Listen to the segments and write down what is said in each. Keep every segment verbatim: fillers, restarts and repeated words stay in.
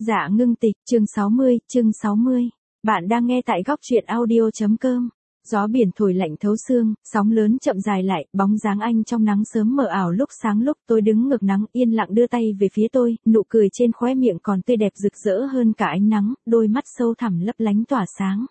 Dạ ngưng tịch, chương sáu mươi, chương sáu mươi. Bạn đang nghe tại góc truyện audio.com. Gió biển thổi lạnh thấu xương, sóng lớn chậm dài lại, bóng dáng anh trong nắng sớm mờ ảo lúc sáng lúc tôi đứng ngược nắng yên lặng đưa tay về phía tôi, nụ cười trên khóe miệng còn tươi đẹp rực rỡ hơn cả ánh nắng, đôi mắt sâu thẳm lấp lánh tỏa sáng.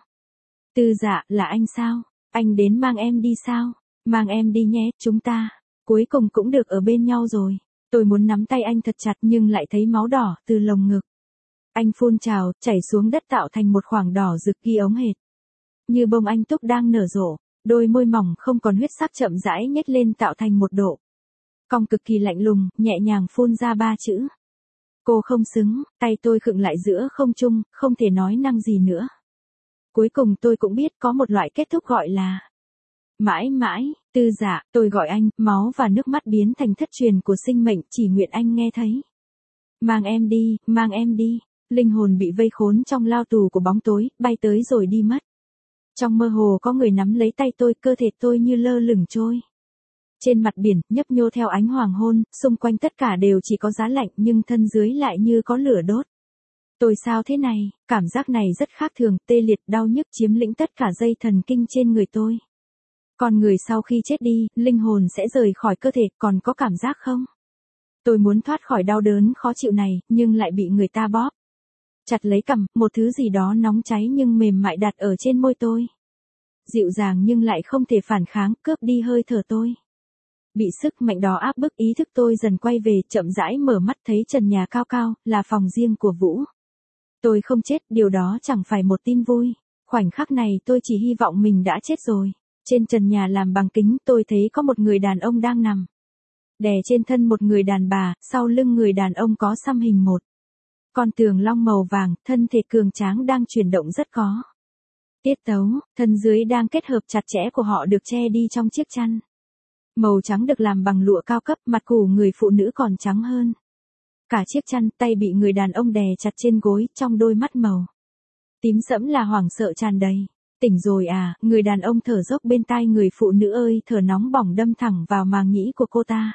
Tư Dạ, là anh sao? Anh đến mang em đi sao? Mang em đi nhé, chúng ta. Cuối cùng cũng được ở bên nhau rồi. Tôi muốn nắm tay anh thật chặt nhưng lại thấy máu đỏ từ lồng ngực. Anh phun trào, chảy xuống đất tạo thành một khoảng đỏ rực ghi ống hệt. Như bông anh túc đang nở rộ, đôi môi mỏng không còn huyết sắc chậm rãi nhếch lên tạo thành một độ cong cực kỳ lạnh lùng, nhẹ nhàng phun ra ba chữ. Cô không xứng, tay tôi khựng lại giữa không trung, không thể nói năng gì nữa. Cuối cùng tôi cũng biết có một loại kết thúc gọi là mãi mãi. Tư Dạ, tôi gọi anh, máu và nước mắt biến thành thất truyền của sinh mệnh, chỉ nguyện anh nghe thấy. Mang em đi, mang em đi. Linh hồn bị vây khốn trong lao tù của bóng tối, bay tới rồi đi mất. Trong mơ hồ có người nắm lấy tay tôi, cơ thể tôi như lơ lửng trôi trên mặt biển, nhấp nhô theo ánh hoàng hôn, xung quanh tất cả đều chỉ có giá lạnh nhưng thân dưới lại như có lửa đốt. Tôi sao thế này, cảm giác này rất khác thường, tê liệt đau nhức chiếm lĩnh tất cả dây thần kinh trên người tôi. Con người sau khi chết đi, linh hồn sẽ rời khỏi cơ thể, còn có cảm giác không? Tôi muốn thoát khỏi đau đớn khó chịu này, nhưng lại bị người ta bóp chặt lấy cằm, một thứ gì đó nóng cháy nhưng mềm mại đặt ở trên môi tôi. Dịu dàng nhưng lại không thể phản kháng, cướp đi hơi thở tôi. Bị sức mạnh đó áp bức, ý thức tôi dần quay về, chậm rãi mở mắt thấy trần nhà cao cao, là phòng riêng của Vũ. Tôi không chết, điều đó chẳng phải một tin vui. Khoảnh khắc này tôi chỉ hy vọng mình đã chết rồi. Trên trần nhà làm bằng kính, tôi thấy có một người đàn ông đang nằm đè trên thân một người đàn bà, sau lưng người đàn ông có xăm hình một con tường long màu vàng, thân thể cường tráng đang chuyển động rất có tiết tấu, thân dưới đang kết hợp chặt chẽ của họ được che đi trong chiếc chăn màu trắng được làm bằng lụa cao cấp, mặt củ người phụ nữ còn trắng hơn cả chiếc chăn, tay bị người đàn ông đè chặt trên gối, trong đôi mắt màu tím sẫm là hoảng sợ tràn đầy. Tỉnh rồi à, người đàn ông thở dốc bên tai người phụ nữ ơi, thở nóng bỏng đâm thẳng vào màng nhĩ của cô ta.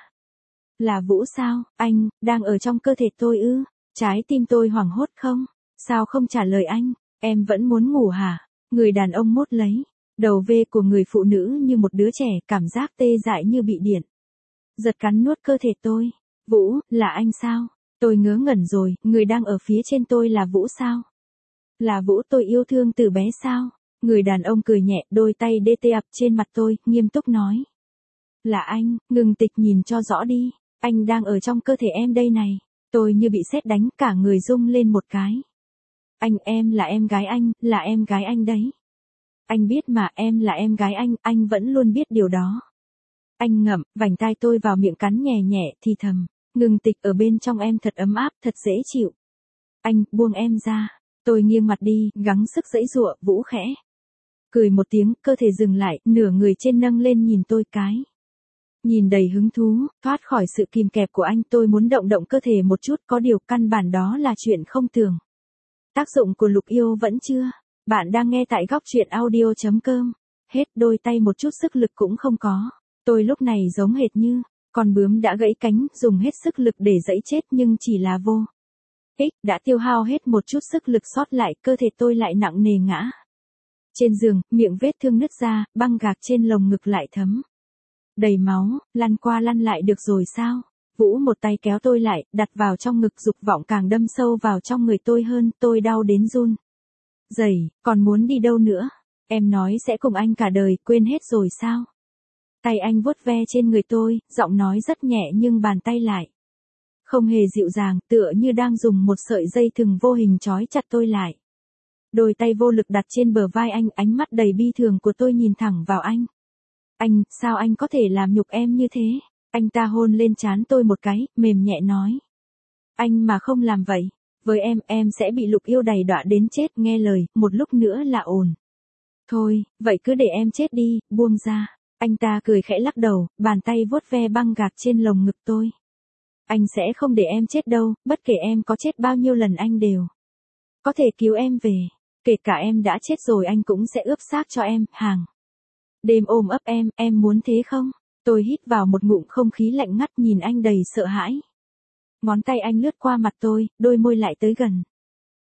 Là Vũ sao, anh, đang ở trong cơ thể tôi ư? Trái tim tôi hoảng hốt không? Sao không trả lời anh? Em vẫn muốn ngủ hả? Người đàn ông mốt lấy đầu vê của người phụ nữ như một đứa trẻ, cảm giác tê dại như bị điện giật cắn nuốt cơ thể tôi. Vũ, là anh sao? Tôi ngớ ngẩn rồi, người đang ở phía trên tôi là Vũ sao? Là Vũ tôi yêu thương từ bé sao? Người đàn ông cười nhẹ, đôi tay đê tê ập trên mặt tôi, nghiêm túc nói. Là anh, ngừng tịch nhìn cho rõ đi, anh đang ở trong cơ thể em đây này. Tôi như bị sét đánh, cả người rung lên một cái. Anh, em là em gái anh, là em gái anh đấy. Anh biết mà, em là em gái anh, anh vẫn luôn biết điều đó. Anh ngậm, vành tai tôi vào miệng cắn nhẹ nhẹ, thì thầm. Ngừng tịch, ở bên trong em thật ấm áp, thật dễ chịu. Anh, buông em ra. Tôi nghiêng mặt đi, gắng sức giãy giụa. Vũ khẽ cười một tiếng, cơ thể dừng lại, nửa người trên nâng lên nhìn tôi cái. Nhìn đầy hứng thú, thoát khỏi sự kìm kẹp của anh, tôi muốn động động cơ thể một chút, có điều căn bản đó là chuyện không tưởng. Tác dụng của lục yêu vẫn chưa. Bạn đang nghe tại góc truyện audio.com. Hết đôi tay một chút sức lực cũng không có. Tôi lúc này giống hệt như con bướm đã gãy cánh, dùng hết sức lực để giãy chết nhưng chỉ là vô ích, đã tiêu hao hết một chút sức lực sót lại, cơ thể tôi lại nặng nề ngã trên giường, miệng vết thương nứt ra, băng gạc trên lồng ngực lại thấm đầy máu, lăn qua lăn lại được rồi sao? Vũ một tay kéo tôi lại, đặt vào trong ngực, dục vọng càng đâm sâu vào trong người tôi hơn, tôi đau đến run rẩy, còn muốn đi đâu nữa? Em nói sẽ cùng anh cả đời, quên hết rồi sao? Tay anh vuốt ve trên người tôi, giọng nói rất nhẹ nhưng bàn tay lại không hề dịu dàng, tựa như đang dùng một sợi dây thừng vô hình trói chặt tôi lại. Đôi tay vô lực đặt trên bờ vai anh, ánh mắt đầy bi thường của tôi nhìn thẳng vào anh. Anh, sao anh có thể làm nhục em như thế? Anh ta hôn lên trán tôi một cái, mềm nhẹ nói. Anh mà không làm vậy, với em, em sẽ bị lục yêu đày đọa đến chết, nghe lời, một lúc nữa là ổn. Thôi, vậy cứ để em chết đi, buông ra. Anh ta cười khẽ lắc đầu, bàn tay vuốt ve băng gạc trên lồng ngực tôi. Anh sẽ không để em chết đâu, bất kể em có chết bao nhiêu lần anh đều có thể cứu em về. Kể cả em đã chết rồi anh cũng sẽ ướp xác cho em, hàng đêm ôm ấp em, em muốn thế không? Tôi hít vào một ngụm không khí lạnh ngắt, nhìn anh đầy sợ hãi. Ngón tay anh lướt qua mặt tôi, đôi môi lại tới gần.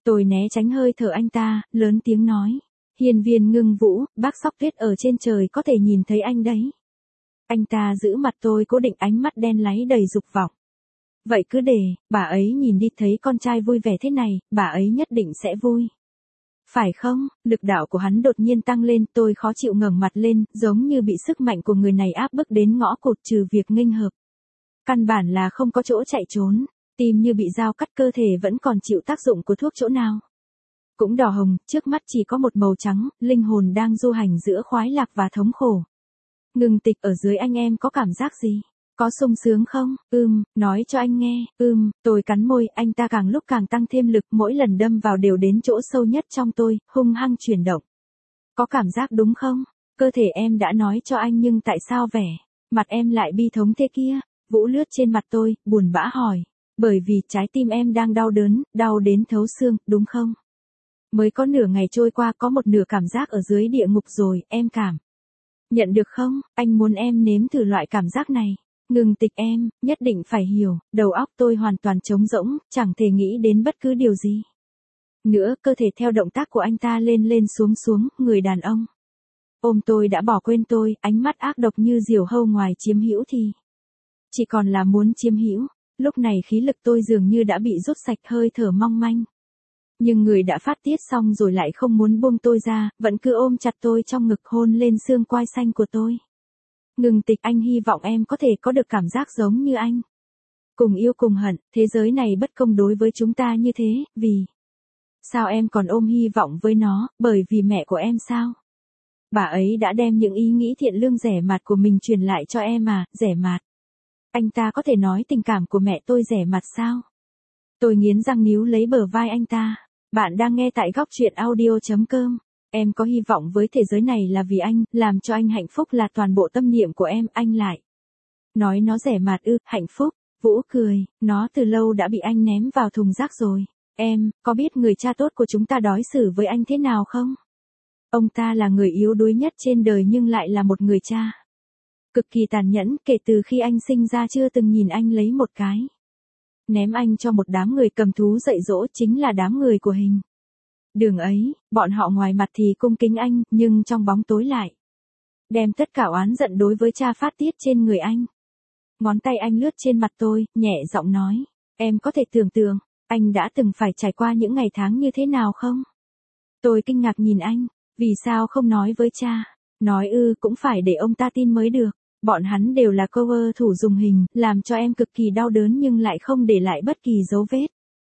Tôi né tránh hơi thở anh ta, lớn tiếng nói. Hiên Viên Ngưng Vũ, bác Sóc Tuyết ở trên trời có thể nhìn thấy anh đấy. Anh ta giữ mặt tôi cố định, ánh mắt đen láy đầy dục vọng. Vậy cứ để, bà ấy nhìn đi, thấy con trai vui vẻ thế này, bà ấy nhất định sẽ vui. Phải không? Lực đạo của hắn đột nhiên tăng lên, tôi khó chịu ngẩng mặt lên, giống như bị sức mạnh của người này áp bức đến ngõ cụt, trừ việc nghênh hợp. Căn bản là không có chỗ chạy trốn, tim như bị dao cắt, cơ thể vẫn còn chịu tác dụng của thuốc chỗ nào. Cũng đỏ hồng, trước mắt chỉ có một màu trắng, linh hồn đang du hành giữa khoái lạc và thống khổ. Ngừng Tịch, ở dưới anh em có cảm giác gì? Có sung sướng không? Ừm, nói cho anh nghe. Ừm, tôi cắn môi, anh ta càng lúc càng tăng thêm lực, mỗi lần đâm vào đều đến chỗ sâu nhất trong tôi, hung hăng chuyển động. Có cảm giác đúng không? Cơ thể em đã nói cho anh, nhưng tại sao vẻ mặt em lại bi thống thế kia? Vũ lướt trên mặt tôi, buồn bã hỏi. Bởi vì trái tim em đang đau đớn, đau đến thấu xương, đúng không? Mới có nửa ngày trôi qua, có một nửa cảm giác ở dưới địa ngục rồi, em cảm nhận được không? Anh muốn em nếm thử loại cảm giác này. Ngừng Tịch, em nhất định phải hiểu. Đầu óc tôi hoàn toàn trống rỗng, chẳng thể nghĩ đến bất cứ điều gì nữa, cơ thể theo động tác của anh ta lên lên xuống xuống, người đàn ông ôm tôi đã bỏ quên tôi, ánh mắt ác độc như diều hâu, ngoài chiếm hữu thì chỉ còn là muốn chiếm hữu. Lúc này khí lực tôi dường như đã bị rút sạch, hơi thở mong manh. Nhưng người đã phát tiết xong rồi lại không muốn buông tôi ra, vẫn cứ ôm chặt tôi trong ngực, hôn lên xương quai xanh của tôi. Ngừng Tịch, anh hy vọng em có thể có được cảm giác giống như anh. Cùng yêu cùng hận, thế giới này bất công đối với chúng ta như thế, vì sao em còn ôm hy vọng với nó? Bởi vì mẹ của em sao? Bà ấy đã đem những ý nghĩ thiện lương rẻ mạt của mình truyền lại cho em à? Rẻ mạt? Anh ta có thể nói tình cảm của mẹ tôi rẻ mạt sao? Tôi nghiến răng níu lấy bờ vai anh ta. Bạn đang nghe tại góc truyện audio chấm com. Em có hy vọng với thế giới này là vì anh, làm cho anh hạnh phúc là toàn bộ tâm niệm của em, anh lại nói nó rẻ mạt ư? Hạnh phúc? Vũ cười, nó từ lâu đã bị anh ném vào thùng rác rồi. Em, có biết người cha tốt của chúng ta đối xử với anh thế nào không? Ông ta là người yếu đuối nhất trên đời nhưng lại là một người cha cực kỳ tàn nhẫn, kể từ khi anh sinh ra chưa từng nhìn anh lấy một cái. Ném anh cho một đám người cầm thú dạy dỗ, chính là đám người của hình đường ấy. Bọn họ ngoài mặt thì cung kính anh, nhưng trong bóng tối lại đem tất cả oán giận đối với cha phát tiết trên người anh. Ngón tay anh lướt trên mặt tôi, nhẹ giọng nói. Em có thể tưởng tượng, anh đã từng phải trải qua những ngày tháng như thế nào không? Tôi kinh ngạc nhìn anh. Vì sao không nói với cha? Nói ư, cũng phải để ông ta tin mới được. Bọn hắn đều là cover thủ dùng hình, làm cho em cực kỳ đau đớn nhưng lại không để lại bất kỳ dấu vết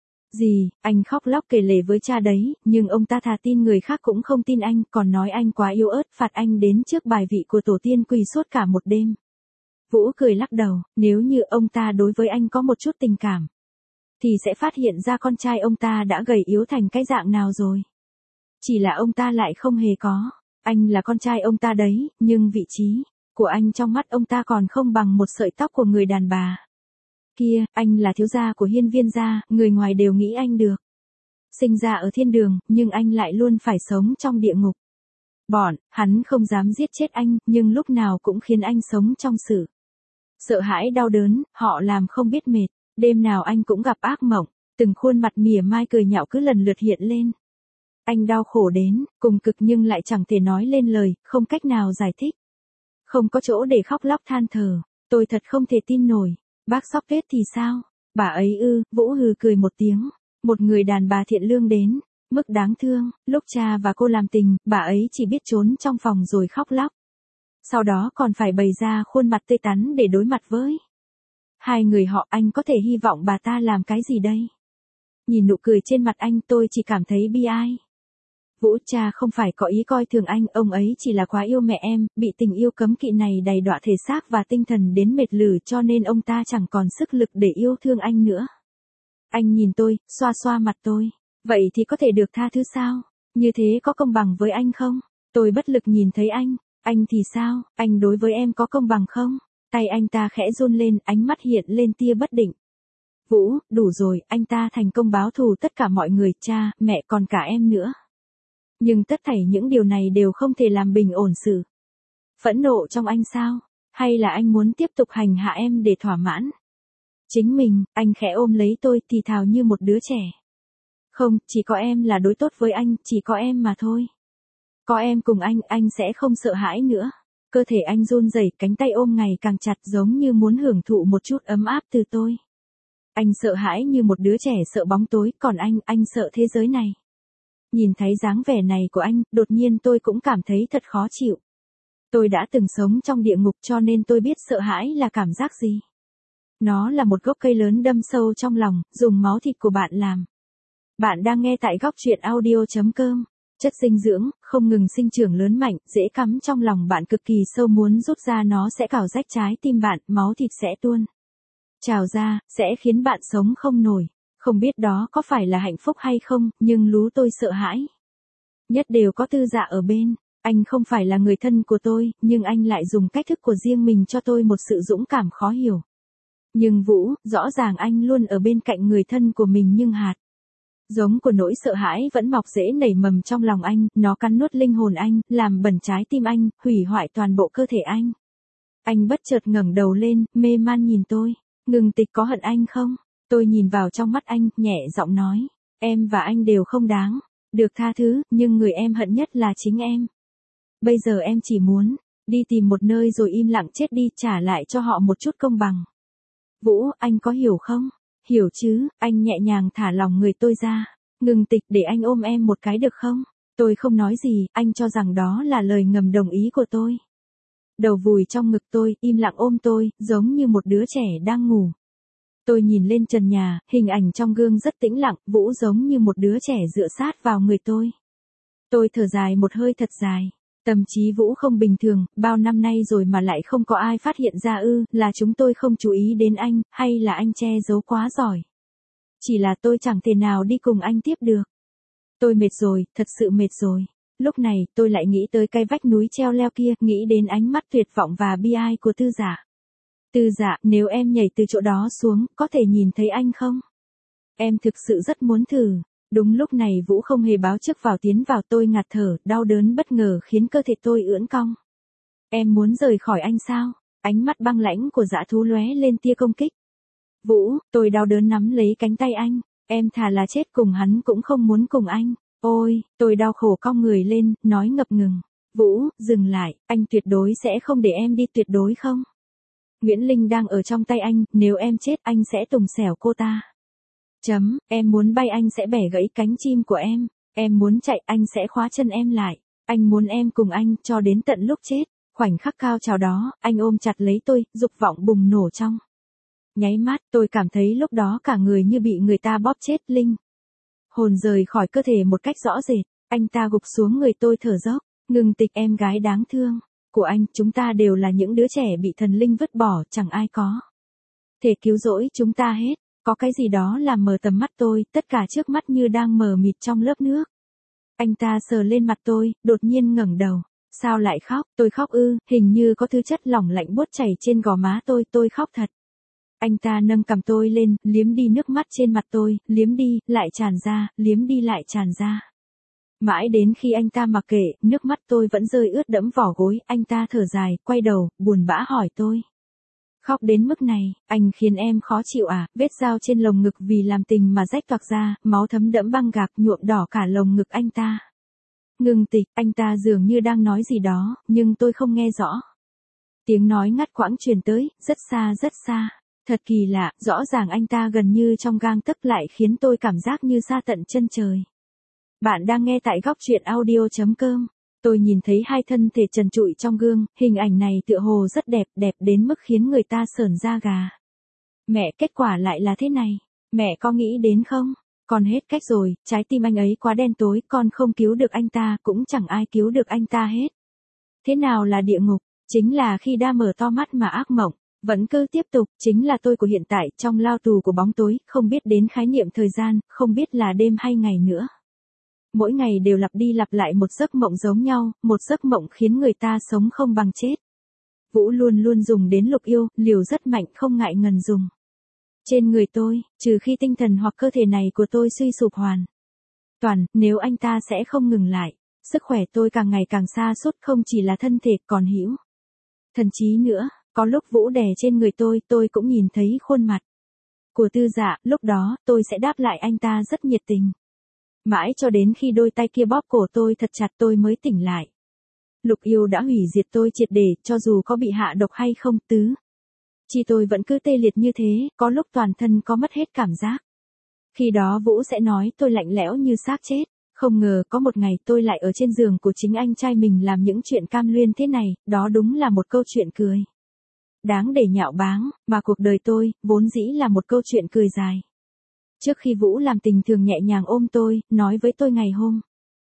gì. Anh khóc lóc kể lể với cha đấy, nhưng ông ta thà tin người khác cũng không tin anh, còn nói anh quá yếu ớt, phạt anh đến trước bài vị của tổ tiên quỳ suốt cả một đêm. Vũ cười lắc đầu, nếu như ông ta đối với anh có một chút tình cảm, thì sẽ phát hiện ra con trai ông ta đã gầy yếu thành cái dạng nào rồi. Chỉ là ông ta lại không hề có. Anh là con trai ông ta đấy, nhưng vị trí của anh trong mắt ông ta còn không bằng một sợi tóc của người đàn bà kia. Anh là thiếu gia của Hiên Viên gia, người ngoài đều nghĩ anh được sinh ra ở thiên đường, nhưng anh lại luôn phải sống trong địa ngục. Bọn hắn không dám giết chết anh, nhưng lúc nào cũng khiến anh sống trong sự sợ hãi đau đớn, họ làm không biết mệt. Đêm nào anh cũng gặp ác mộng, từng khuôn mặt mỉa mai cười nhạo cứ lần lượt hiện lên. Anh đau khổ đến cùng cực nhưng lại chẳng thể nói lên lời, không cách nào giải thích. Không có chỗ để khóc lóc than thở. Tôi thật không thể tin nổi. Bác Sóc Tuyết thì sao? Bà ấy ư? Vũ hừ cười một tiếng. Một người đàn bà thiện lương đến mức đáng thương. Lúc cha và cô làm tình, bà ấy chỉ biết trốn trong phòng rồi khóc lóc. Sau đó còn phải bày ra khuôn mặt tươi tắn để đối mặt với hai người họ. Anh có thể hy vọng bà ta làm cái gì đây? Nhìn nụ cười trên mặt anh, tôi chỉ cảm thấy bi ai. Vũ, cha không phải có ý coi thường anh, ông ấy chỉ là quá yêu mẹ em, bị tình yêu cấm kỵ này đầy đọa thể xác và tinh thần đến mệt lử, cho nên ông ta chẳng còn sức lực để yêu thương anh nữa. Anh nhìn tôi, xoa xoa mặt tôi. Vậy thì có thể được tha thứ sao? Như thế có công bằng với anh không? Tôi bất lực nhìn thấy anh. Anh thì sao? Anh đối với em có công bằng không? Tay anh ta khẽ run lên, ánh mắt hiện lên tia bất định. Vũ, đủ rồi, anh ta thành công báo thù tất cả mọi người, cha, mẹ còn cả em nữa. Nhưng tất thảy những điều này đều không thể làm bình ổn sự phẫn nộ trong anh sao? Hay là anh muốn tiếp tục hành hạ em để thỏa mãn chính mình? Anh khẽ ôm lấy tôi thì thào như một đứa trẻ. Không, chỉ có em là đối tốt với anh, chỉ có em mà thôi. Có em cùng anh, anh sẽ không sợ hãi nữa. Cơ thể anh run rẩy, cánh tay ôm ngày càng chặt giống như muốn hưởng thụ một chút ấm áp từ tôi. Anh sợ hãi như một đứa trẻ sợ bóng tối, còn anh, anh sợ thế giới này. Nhìn thấy dáng vẻ này của anh, đột nhiên tôi cũng cảm thấy thật khó chịu. Tôi đã từng sống trong địa ngục cho nên tôi biết sợ hãi là cảm giác gì. Nó là một gốc cây lớn đâm sâu trong lòng, dùng máu thịt của bạn làm. Bạn đang nghe tại góc truyện audio.com. Chất dinh dưỡng, không ngừng sinh trưởng lớn mạnh, dễ cắm trong lòng bạn cực kỳ sâu, muốn rút ra nó sẽ cào rách trái tim bạn, máu thịt sẽ tuôn trào ra, sẽ khiến bạn sống không nổi. Không biết đó có phải là hạnh phúc hay không, nhưng lú tôi sợ hãi. Nhất đều có Tư Dạ ở bên. Anh không phải là người thân của tôi, nhưng anh lại dùng cách thức của riêng mình cho tôi một sự dũng cảm khó hiểu. Nhưng Vũ, rõ ràng anh luôn ở bên cạnh người thân của mình nhưng hạt giống của nỗi sợ hãi vẫn mọc rễ nảy mầm trong lòng anh, nó cắn nuốt linh hồn anh, làm bẩn trái tim anh, hủy hoại toàn bộ cơ thể anh. Anh bất chợt ngẩng đầu lên, mê man nhìn tôi. Ngừng Tịch có hận anh không? Tôi nhìn vào trong mắt anh, nhẹ giọng nói. Em và anh đều không đáng được tha thứ, nhưng người em hận nhất là chính em. Bây giờ em chỉ muốn đi tìm một nơi rồi im lặng chết đi, trả lại cho họ một chút công bằng. Vũ, anh có hiểu không? Hiểu chứ, anh nhẹ nhàng thả lòng người tôi ra. Ngừng Tịch, để anh ôm em một cái được không? Tôi không nói gì, anh cho rằng đó là lời ngầm đồng ý của tôi. Đầu vùi trong ngực tôi, im lặng ôm tôi, giống như một đứa trẻ đang ngủ. Tôi nhìn lên trần nhà, hình ảnh trong gương rất tĩnh lặng, Vũ giống như một đứa trẻ dựa sát vào người tôi. Tôi thở dài một hơi thật dài. Tâm trí Vũ không bình thường, bao năm nay rồi mà lại không có ai phát hiện ra ư, là chúng tôi không chú ý đến anh, hay là anh che giấu quá giỏi. Chỉ là tôi chẳng thể nào đi cùng anh tiếp được. Tôi mệt rồi, thật sự mệt rồi. Lúc này, tôi lại nghĩ tới cái vách núi treo leo kia, nghĩ đến ánh mắt tuyệt vọng và bi ai của Tư Dạ. Tư Dạ, nếu em nhảy từ chỗ đó xuống, có thể nhìn thấy anh không? Em thực sự rất muốn thử. Đúng lúc này Vũ không hề báo trước vào tiến vào, tôi ngạt thở, đau đớn bất ngờ khiến cơ thể tôi ưỡn cong. Em muốn rời khỏi anh sao? Ánh mắt băng lãnh của dã thú lóe lên tia công kích. Vũ, tôi đau đớn nắm lấy cánh tay anh. Em thà là chết cùng hắn cũng không muốn cùng anh. Ôi, tôi đau khổ cong người lên, nói ngập ngừng. Vũ, dừng lại, anh tuyệt đối sẽ không để em đi, tuyệt đối không. Nguyễn Linh đang ở trong tay anh, nếu em chết anh sẽ tùng xẻo cô ta. Chấm, em muốn bay anh sẽ bẻ gãy cánh chim của em. Em muốn chạy anh sẽ khóa chân em lại. Anh muốn em cùng anh cho đến tận lúc chết. Khoảnh khắc cao trào đó, anh ôm chặt lấy tôi, dục vọng bùng nổ trong nháy mắt. Tôi cảm thấy lúc đó cả người như bị người ta bóp chết, linh hồn rời khỏi cơ thể một cách rõ rệt. Anh ta gục xuống người tôi thở dốc. Ngừng Tịch, em gái đáng thương của anh, chúng ta đều là những đứa trẻ bị thần linh vứt bỏ, chẳng ai có thể cứu rỗi chúng ta hết. Có cái gì đó làm mờ tầm mắt tôi, tất cả trước mắt như đang mờ mịt trong lớp nước. Anh ta sờ lên mặt tôi, đột nhiên ngẩng đầu. Sao lại khóc? Tôi khóc ư? Hình như có thứ chất lỏng lạnh buốt chảy trên gò má tôi, tôi khóc thật. Anh ta nâng cằm tôi lên, liếm đi nước mắt trên mặt tôi, liếm đi, lại tràn ra, liếm đi lại tràn ra. Mãi đến khi anh ta mặc kệ, nước mắt tôi vẫn rơi ướt đẫm vỏ gối, anh ta thở dài, quay đầu, buồn bã hỏi tôi. Khóc đến mức này, anh khiến em khó chịu à? Vết dao trên lồng ngực vì làm tình mà rách toạc ra, máu thấm đẫm băng gạc nhuộm đỏ cả lồng ngực anh ta. Ngừng Tịch, anh ta dường như đang nói gì đó, nhưng tôi không nghe rõ. Tiếng nói ngắt quãng truyền tới, rất xa rất xa. Thật kỳ lạ, rõ ràng anh ta gần như trong gang tấc lại khiến tôi cảm giác như xa tận chân trời. Bạn đang nghe tại góc truyện audio.com. Tôi nhìn thấy hai thân thể trần trụi trong gương, hình ảnh này tựa hồ rất đẹp, đẹp đến mức khiến người ta sởn da gà. Mẹ, kết quả lại là thế này. Mẹ có nghĩ đến không? Con hết cách rồi, trái tim anh ấy quá đen tối, con không cứu được anh ta, cũng chẳng ai cứu được anh ta hết. Thế nào là địa ngục? Chính là khi đã mở to mắt mà ác mộng vẫn cứ tiếp tục, chính là tôi của hiện tại, trong lao tù của bóng tối, không biết đến khái niệm thời gian, không biết là đêm hay ngày nữa. Mỗi ngày đều lặp đi lặp lại một giấc mộng giống nhau, một giấc mộng khiến người ta sống không bằng chết. Vũ luôn luôn dùng đến lục yêu, liều rất mạnh, không ngại ngần dùng trên người tôi, trừ khi tinh thần hoặc cơ thể này của tôi suy sụp hoàn toàn, nếu anh ta sẽ không ngừng lại. Sức khỏe tôi càng ngày càng sa sút, không chỉ là thân thể, còn hữu thần trí nữa. Có lúc Vũ đè trên người tôi, tôi cũng nhìn thấy khuôn mặt của Tư Dạ, lúc đó, tôi sẽ đáp lại anh ta rất nhiệt tình. Mãi cho đến khi đôi tay kia bóp cổ tôi thật chặt tôi mới tỉnh lại. Lục Yêu đã hủy diệt tôi triệt để, cho dù có bị hạ độc hay không, tứ chi tôi vẫn cứ tê liệt như thế, có lúc toàn thân có mất hết cảm giác. Khi đó Vũ sẽ nói tôi lạnh lẽo như xác chết. Không ngờ có một ngày tôi lại ở trên giường của chính anh trai mình làm những chuyện cam luyên thế này, đó đúng là một câu chuyện cười. Đáng để nhạo báng, mà cuộc đời tôi, vốn dĩ là một câu chuyện cười dài. Trước khi Vũ làm tình thường nhẹ nhàng ôm tôi, nói với tôi ngày hôm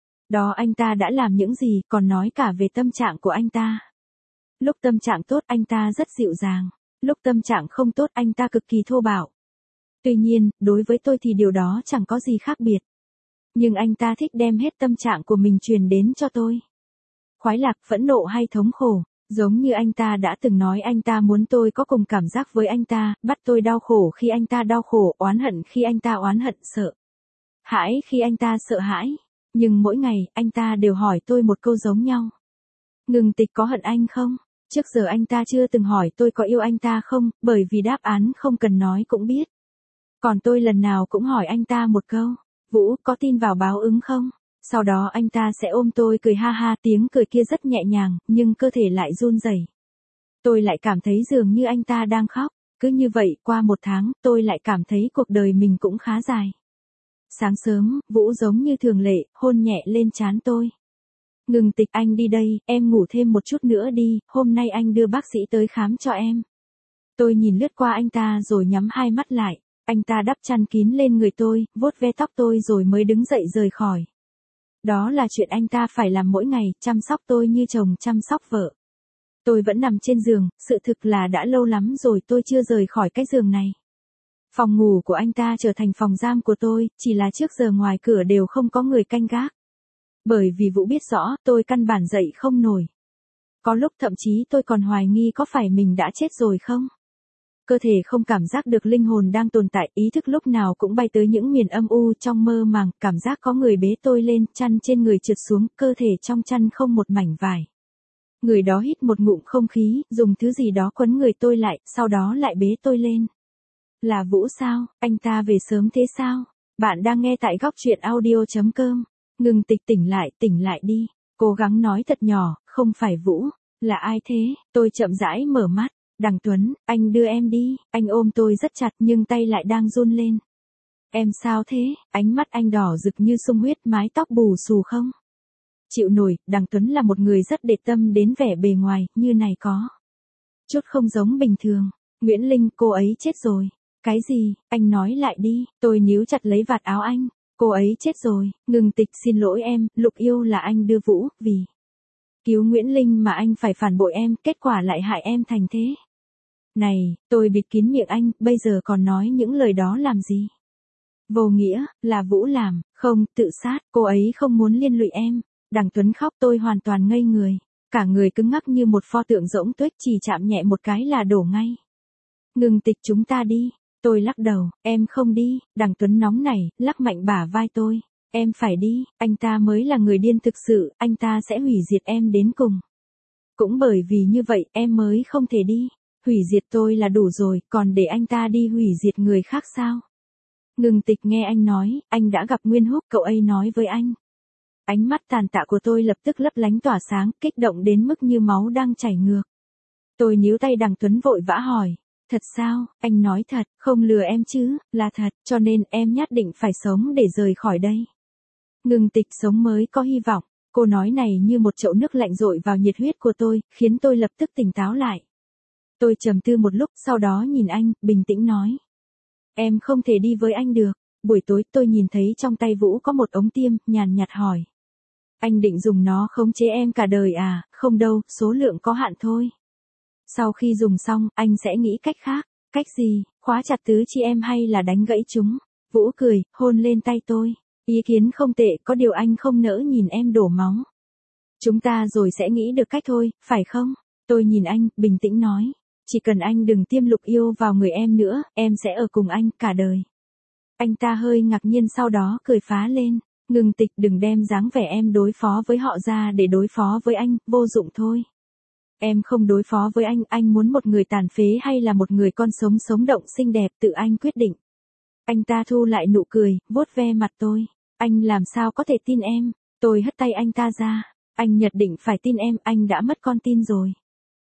đó anh ta đã làm những gì, còn nói cả về tâm trạng của anh ta. Lúc tâm trạng tốt anh ta rất dịu dàng, lúc tâm trạng không tốt anh ta cực kỳ thô bạo. Tuy nhiên, đối với tôi thì điều đó chẳng có gì khác biệt. Nhưng anh ta thích đem hết tâm trạng của mình truyền đến cho tôi. Khoái lạc, phẫn nộ hay thống khổ, giống như anh ta đã từng nói anh ta muốn tôi có cùng cảm giác với anh ta, bắt tôi đau khổ khi anh ta đau khổ, oán hận khi anh ta oán hận, sợ hãi khi anh ta sợ hãi. Nhưng mỗi ngày, anh ta đều hỏi tôi một câu giống nhau. Ngừng Tịch có hận anh không? Trước giờ anh ta chưa từng hỏi tôi có yêu anh ta không, bởi vì đáp án không cần nói cũng biết. Còn tôi lần nào cũng hỏi anh ta một câu. Vũ, có tin vào báo ứng không? Sau đó anh ta sẽ ôm tôi cười ha ha, tiếng cười kia rất nhẹ nhàng, nhưng cơ thể lại run rẩy. Tôi lại cảm thấy dường như anh ta đang khóc. Cứ như vậy, qua một tháng, tôi lại cảm thấy cuộc đời mình cũng khá dài. Sáng sớm, Vũ giống như thường lệ, hôn nhẹ lên trán tôi. Ngừng Tịch, anh đi đây, em ngủ thêm một chút nữa đi, hôm nay anh đưa bác sĩ tới khám cho em. Tôi nhìn lướt qua anh ta rồi nhắm hai mắt lại. Anh ta đắp chăn kín lên người tôi, vuốt ve tóc tôi rồi mới đứng dậy rời khỏi. Đó là chuyện anh ta phải làm mỗi ngày, chăm sóc tôi như chồng chăm sóc vợ. Tôi vẫn nằm trên giường, sự thực là đã lâu lắm rồi tôi chưa rời khỏi cái giường này. Phòng ngủ của anh ta trở thành phòng giam của tôi, chỉ là trước giờ ngoài cửa đều không có người canh gác. Bởi vì Vũ biết rõ, tôi căn bản dậy không nổi. Có lúc thậm chí tôi còn hoài nghi có phải mình đã chết rồi không? Cơ thể không cảm giác được linh hồn đang tồn tại, ý thức lúc nào cũng bay tới những miền âm u trong mơ màng, cảm giác có người bế tôi lên, chăn trên người trượt xuống, cơ thể trong chăn không một mảnh vải. Người đó hít một ngụm không khí, dùng thứ gì đó quấn người tôi lại, sau đó lại bế tôi lên. Là Vũ sao? Anh ta về sớm thế sao? Bạn đang nghe tại góc truyện audio chấm com. Ngừng Tịch, tỉnh lại, tỉnh lại đi. Cố gắng nói thật nhỏ, không phải Vũ. Là ai thế? Tôi chậm rãi mở mắt. Đằng Tuấn, anh đưa em đi. Anh ôm tôi rất chặt nhưng tay lại đang run lên. Em sao thế? Ánh mắt anh đỏ rực như sung huyết, mái tóc bù xù không chịu nổi. Đằng Tuấn là một người rất để tâm đến vẻ bề ngoài, như này có chút không giống bình thường. Nguyễn Linh, cô ấy chết rồi. Cái gì? Anh nói lại đi. Tôi níu chặt lấy vạt áo anh. Cô ấy chết rồi. Ngừng Tịch, xin lỗi em, Lục Yêu là anh đưa Vũ, vì cứu Nguyễn Linh mà anh phải phản bội em, kết quả lại hại em thành thế. Này, tôi bịt kín miệng anh, bây giờ còn nói những lời đó làm gì? Vô nghĩa, là Vũ làm, không, tự sát, cô ấy không muốn liên lụy em. Đằng Tuấn khóc, tôi hoàn toàn ngây người. Cả người cứng ngắc như một pho tượng rỗng tuếch, chỉ chạm nhẹ một cái là đổ ngay. Ngừng Tịch, chúng ta đi. Tôi lắc đầu, em không đi. Đằng Tuấn nóng nảy, lắc mạnh bả vai tôi. Em phải đi, anh ta mới là người điên thực sự, anh ta sẽ hủy diệt em đến cùng. Cũng bởi vì như vậy, em mới không thể đi. Hủy diệt tôi là đủ rồi, còn để anh ta đi hủy diệt người khác sao? Ngừng Tịch, nghe anh nói, anh đã gặp Nguyên Húc, cậu ấy nói với anh. Ánh mắt tàn tạ của tôi lập tức lấp lánh tỏa sáng, kích động đến mức như máu đang chảy ngược. Tôi níu tay Đằng Tuấn vội vã hỏi. Thật sao? Anh nói thật, không lừa em chứ, là thật, cho nên em nhất định phải sống để rời khỏi đây. Ngừng Tịch, sống mới có hy vọng. Cô nói này như một chậu nước lạnh dội vào nhiệt huyết của tôi, khiến tôi lập tức tỉnh táo lại. Tôi trầm tư một lúc, sau đó nhìn anh, bình tĩnh nói. Em không thể đi với anh được. Buổi tối tôi nhìn thấy trong tay Vũ có một ống tiêm, nhàn nhạt hỏi. Anh định dùng nó khống chế em cả đời à? Không đâu, số lượng có hạn thôi. Sau khi dùng xong, anh sẽ nghĩ cách khác. Cách gì? Khóa chặt tứ chi em hay là đánh gãy chúng? Vũ cười, hôn lên tay tôi. Ý kiến không tệ, có điều anh không nỡ nhìn em đổ máu. Chúng ta rồi sẽ nghĩ được cách thôi, phải không? Tôi nhìn anh, bình tĩnh nói. Chỉ cần anh đừng tiêm Lục Yêu vào người em nữa, em sẽ ở cùng anh cả đời. Anh ta hơi ngạc nhiên sau đó cười phá lên. Ngừng Tịch, đừng đem dáng vẻ em đối phó với họ ra để đối phó với anh, vô dụng thôi. Em không đối phó với anh, anh muốn một người tàn phế hay là một người con sống sống động xinh đẹp, tự anh quyết định. Anh ta thu lại nụ cười, vuốt ve mặt tôi. Anh làm sao có thể tin em? Tôi hất tay anh ta ra. Anh nhất định phải tin em, anh đã mất con tin rồi.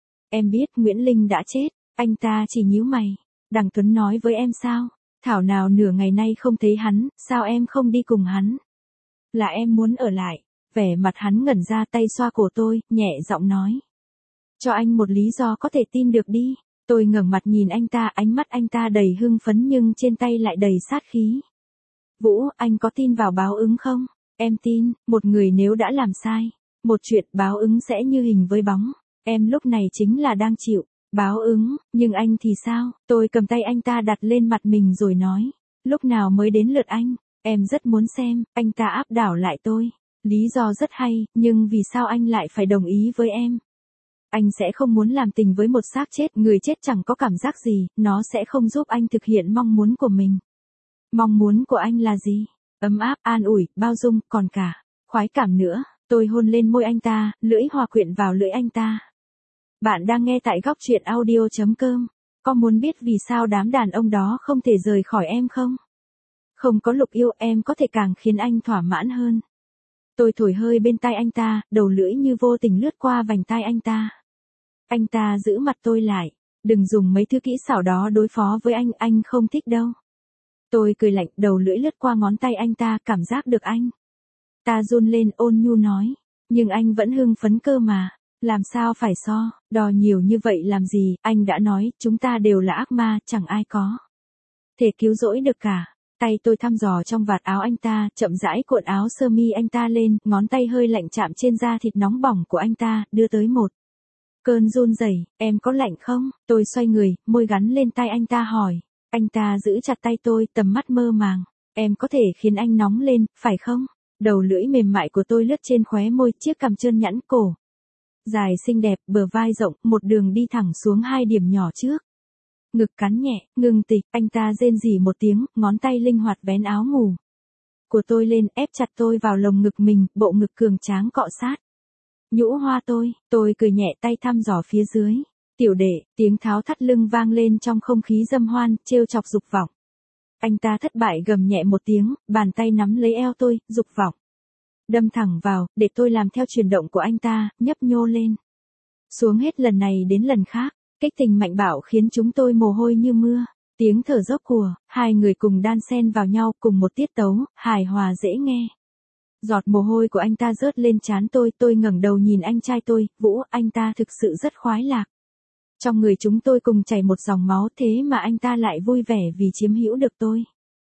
Em biết Nguyễn Linh đã chết. Anh ta chỉ nhíu mày. Đằng Tuấn nói với em sao? Thảo nào nửa ngày nay không thấy hắn, sao em không đi cùng hắn? Là em muốn ở lại. Vẻ mặt hắn ngẩn ra, tay xoa cổ tôi, nhẹ giọng nói. Cho anh một lý do có thể tin được đi. Tôi ngẩng mặt nhìn anh ta, ánh mắt anh ta đầy hưng phấn nhưng trên tay lại đầy sát khí. Vũ, anh có tin vào báo ứng không? Em tin, một người nếu đã làm sai, một chuyện báo ứng sẽ như hình với bóng. Em lúc này chính là đang chịu báo ứng, nhưng anh thì sao? Tôi cầm tay anh ta đặt lên mặt mình rồi nói. Lúc nào mới đến lượt anh? Em rất muốn xem. Anh ta áp đảo lại tôi. Lý do rất hay, nhưng vì sao anh lại phải đồng ý với em? Anh sẽ không muốn làm tình với một xác chết, người chết chẳng có cảm giác gì, nó sẽ không giúp anh thực hiện mong muốn của mình. Mong muốn của anh là gì? Ấm áp, an ủi, bao dung, còn cả khoái cảm nữa. Tôi hôn lên môi anh ta, lưỡi hòa quyện vào lưỡi anh ta. Bạn đang nghe tại góc truyện audio chấm com. Có muốn biết vì sao đám đàn ông đó không thể rời khỏi em không? Không có Lục yêu, em có thể càng khiến anh thỏa mãn hơn. Tôi thổi hơi bên tai anh ta, đầu lưỡi như vô tình lướt qua vành tai anh ta. Anh ta giữ mặt tôi lại. Đừng dùng mấy thứ kỹ xảo đó đối phó với anh, anh không thích đâu. Tôi cười lạnh, đầu lưỡi lướt qua ngón tay anh ta, cảm giác được anh ta run lên, ôn nhu nói. Nhưng anh vẫn hưng phấn cơ mà. Làm sao phải so, đo nhiều như vậy làm gì, anh đã nói, chúng ta đều là ác ma, chẳng ai có thể cứu rỗi được cả. Tay tôi thăm dò trong vạt áo anh ta, chậm rãi cuộn áo sơ mi anh ta lên, ngón tay hơi lạnh chạm trên da thịt nóng bỏng của anh ta, đưa tới một cơn run rẩy. Em có lạnh không? Tôi xoay người, môi gắn lên tay anh ta hỏi. Anh ta giữ chặt tay tôi, tầm mắt mơ màng. Em có thể khiến anh nóng lên, phải không? Đầu lưỡi mềm mại của tôi lướt trên khóe môi, chiếc cằm trơn nhẵn, cổ dài xinh đẹp, bờ vai rộng, một đường đi thẳng xuống hai điểm nhỏ trước. Ngực cắn nhẹ, ngừng tịch, anh ta rên rỉ một tiếng, ngón tay linh hoạt vén áo ngủ của tôi lên, ép chặt tôi vào lồng ngực mình, bộ ngực cường tráng cọ sát nhũ hoa tôi. Tôi cười nhẹ, tay thăm dò phía dưới. Tiểu đệ, tiếng tháo thắt lưng vang lên trong không khí dâm hoan, trêu chọc dục vọng. Anh ta thất bại gầm nhẹ một tiếng, bàn tay nắm lấy eo tôi, dục vọng đâm thẳng vào, để tôi làm theo chuyển động của anh ta, nhấp nhô lên xuống hết lần này đến lần khác. Kích tình mạnh bạo khiến chúng tôi mồ hôi như mưa. Tiếng thở dốc của hai người cùng đan xen vào nhau, cùng một tiết tấu, hài hòa dễ nghe. Giọt mồ hôi của anh ta rớt lên trán tôi, tôi ngẩng đầu nhìn anh trai tôi, Vũ, anh ta thực sự rất khoái lạc. Trong người chúng tôi cùng chảy một dòng máu, thế mà anh ta lại vui vẻ vì chiếm hữu được tôi.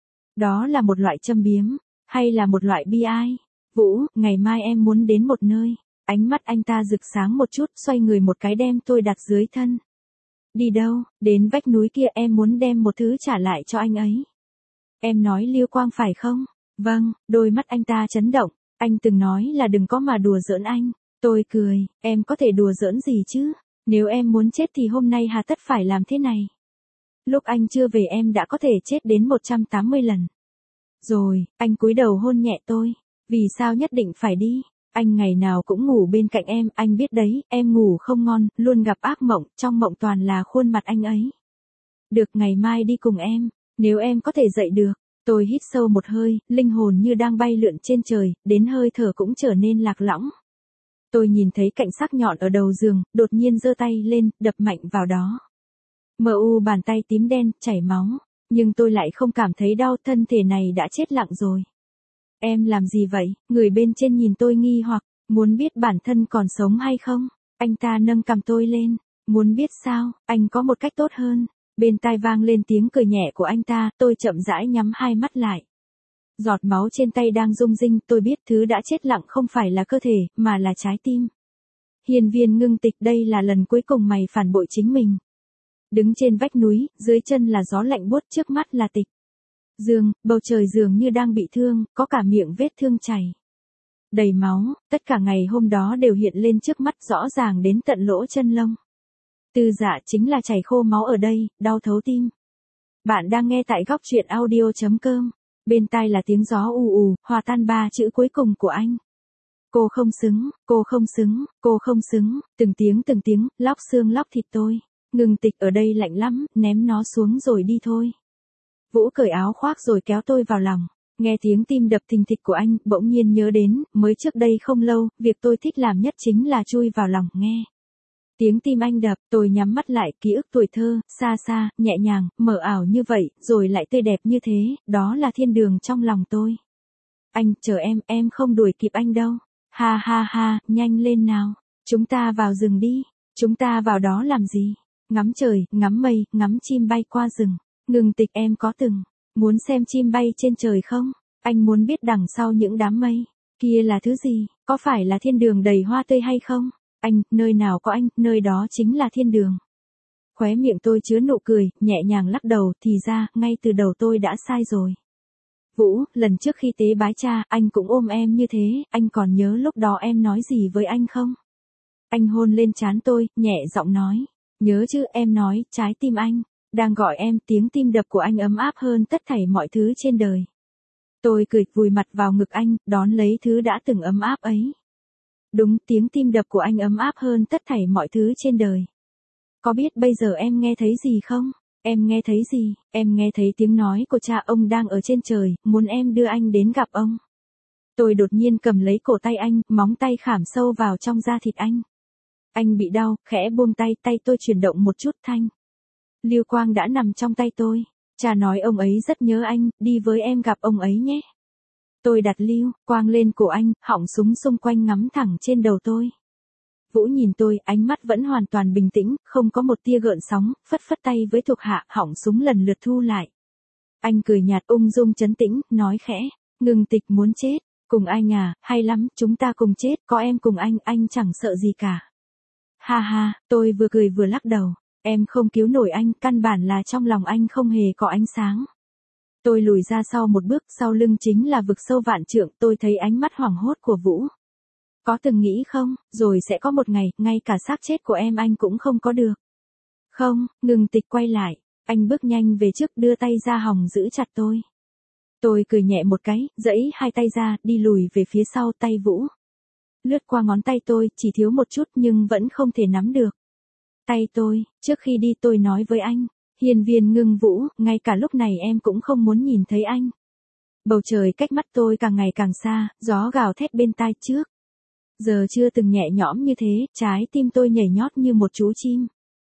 Đó là một loại châm biếm, hay là một loại bi ai? Vũ, ngày mai em muốn đến một nơi. Ánh mắt anh ta rực sáng một chút, xoay người một cái đem tôi đặt dưới thân. Đi đâu? Đến vách núi kia, em muốn đem một thứ trả lại cho anh ấy. Em nói Lưu Quang phải không? Vâng, đôi mắt anh ta chấn động. Anh từng nói là đừng có mà đùa giỡn anh. Tôi cười, em có thể đùa giỡn gì chứ? Nếu em muốn chết thì hôm nay hà tất phải làm thế này. Lúc anh chưa về em đã có thể chết đến một trăm tám mươi lần. Rồi, anh cúi đầu hôn nhẹ tôi. Vì sao nhất định phải đi? Anh ngày nào cũng ngủ bên cạnh em, anh biết đấy, em ngủ không ngon, luôn gặp ác mộng, trong mộng toàn là khuôn mặt anh ấy. Được, ngày mai đi cùng em, nếu em có thể dậy được. Tôi hít sâu một hơi, linh hồn như đang bay lượn trên trời, đến hơi thở cũng trở nên lạc lõng. Tôi nhìn thấy cạnh sắc nhọn ở đầu giường, đột nhiên giơ tay lên, đập mạnh vào đó. Mờ u bàn tay tím đen, chảy máu, nhưng tôi lại không cảm thấy đau, thân thể này đã chết lặng rồi. Em làm gì vậy? Người bên trên nhìn tôi nghi hoặc, muốn biết bản thân còn sống hay không? Anh ta nâng cằm tôi lên, muốn biết sao? Anh có một cách tốt hơn. Bên tai vang lên tiếng cười nhẹ của anh ta, tôi chậm rãi nhắm hai mắt lại. Giọt máu trên tay đang rung rinh, tôi biết thứ đã chết lặng không phải là cơ thể, mà là trái tim. Hiên Viên Ngưng Tịch, đây là lần cuối cùng mày phản bội chính mình. Đứng trên vách núi, dưới chân là gió lạnh buốt, trước mắt là Tịch Dương, bầu trời dường như đang bị thương, có cả miệng vết thương chảy đầy máu, tất cả ngày hôm đó đều hiện lên trước mắt rõ ràng đến tận lỗ chân lông. Tư Dạ chính là chảy khô máu ở đây, đau thấu tim. Bạn đang nghe tại góc truyện audio chấm com. Bên tai là tiếng gió ù ù, hòa tan ba chữ cuối cùng của anh. Cô không xứng, cô không xứng, cô không xứng, từng tiếng từng tiếng, lóc xương lóc thịt tôi. Ngừng Tịch, ở đây lạnh lắm, ném nó xuống rồi đi thôi. Vũ cởi áo khoác rồi kéo tôi vào lòng. Nghe tiếng tim đập thình thịch của anh, bỗng nhiên nhớ đến, mới trước đây không lâu, việc tôi thích làm nhất chính là chui vào lòng nghe. Tiếng tim anh đập, tôi nhắm mắt lại, ký ức tuổi thơ, xa xa, nhẹ nhàng, mờ ảo như vậy, rồi lại tươi đẹp như thế, đó là thiên đường trong lòng tôi. Anh, chờ em, em không đuổi kịp anh đâu. Ha ha ha, nhanh lên nào. Chúng ta vào rừng đi. Chúng ta vào đó làm gì? Ngắm trời, ngắm mây, ngắm chim bay qua rừng. Ngừng Tịch, em có từng muốn xem chim bay trên trời không? Anh muốn biết đằng sau những đám mây kia là thứ gì? Có phải là thiên đường đầy hoa tươi hay không? Anh, nơi nào có anh, nơi đó chính là thiên đường. Khóe miệng tôi chứa nụ cười, nhẹ nhàng lắc đầu, thì ra, ngay từ đầu tôi đã sai rồi. Vũ, lần trước khi tế bái cha, anh cũng ôm em như thế, anh còn nhớ lúc đó em nói gì với anh không? Anh hôn lên trán tôi, nhẹ giọng nói. Nhớ chứ, em nói, trái tim anh đang gọi em, tiếng tim đập của anh ấm áp hơn tất thảy mọi thứ trên đời. Tôi cười, vùi mặt vào ngực anh, đón lấy thứ đã từng ấm áp ấy. Đúng, tiếng tim đập của anh ấm áp hơn tất thảy mọi thứ trên đời. Có biết bây giờ em nghe thấy gì không? Em nghe thấy gì? Em nghe thấy tiếng nói của cha, ông đang ở trên trời, muốn em đưa anh đến gặp ông. Tôi đột nhiên cầm lấy cổ tay anh, móng tay khảm sâu vào trong da thịt anh. Anh bị đau, khẽ buông tay, tay tôi chuyển động một chút, thanh lưu quang đã nằm trong tay tôi. Cha nói ông ấy rất nhớ anh, đi với em gặp ông ấy nhé. Tôi đặt lưu quang lên cổ anh, họng súng xung quanh ngắm thẳng trên đầu tôi. Vũ nhìn tôi, ánh mắt vẫn hoàn toàn bình tĩnh, không có một tia gợn sóng, phất phất tay với thuộc hạ, họng súng lần lượt thu lại. Anh cười nhạt, ung dung trấn tĩnh, nói khẽ, Ngừng Tịch muốn chết, cùng anh à, hay lắm, chúng ta cùng chết, có em cùng anh, anh chẳng sợ gì cả. Ha ha, tôi vừa cười vừa lắc đầu, em không cứu nổi anh, căn bản là trong lòng anh không hề có ánh sáng. Tôi lùi ra sau một bước, sau lưng chính là vực sâu vạn trượng, tôi thấy ánh mắt hoảng hốt của Vũ. Có từng nghĩ không, rồi sẽ có một ngày, ngay cả xác chết của em anh cũng không có được. Không, Ngừng Tịch quay lại, anh bước nhanh về trước, đưa tay ra hòng giữ chặt tôi. Tôi cười nhẹ một cái, giãy hai tay ra, đi lùi về phía sau, tay Vũ lướt qua ngón tay tôi, chỉ thiếu một chút nhưng vẫn không thể nắm được tay tôi. Trước khi đi tôi nói với anh, Hiên Viên Ngưng Vũ, ngay cả lúc này em cũng không muốn nhìn thấy anh. Bầu trời cách mắt tôi càng ngày càng xa, gió gào thét bên tai trước giờ chưa từng nhẹ nhõm như thế, trái tim tôi nhảy nhót như một chú chim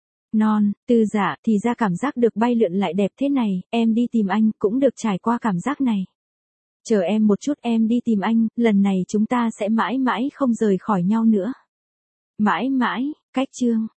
non. Từ Dạ, thì ra cảm giác được bay lượn lại đẹp thế này, em đi tìm anh cũng được trải qua cảm giác này. Chờ em một chút, em đi tìm anh, lần này chúng ta sẽ mãi mãi không rời khỏi nhau nữa. Mãi mãi, cách chương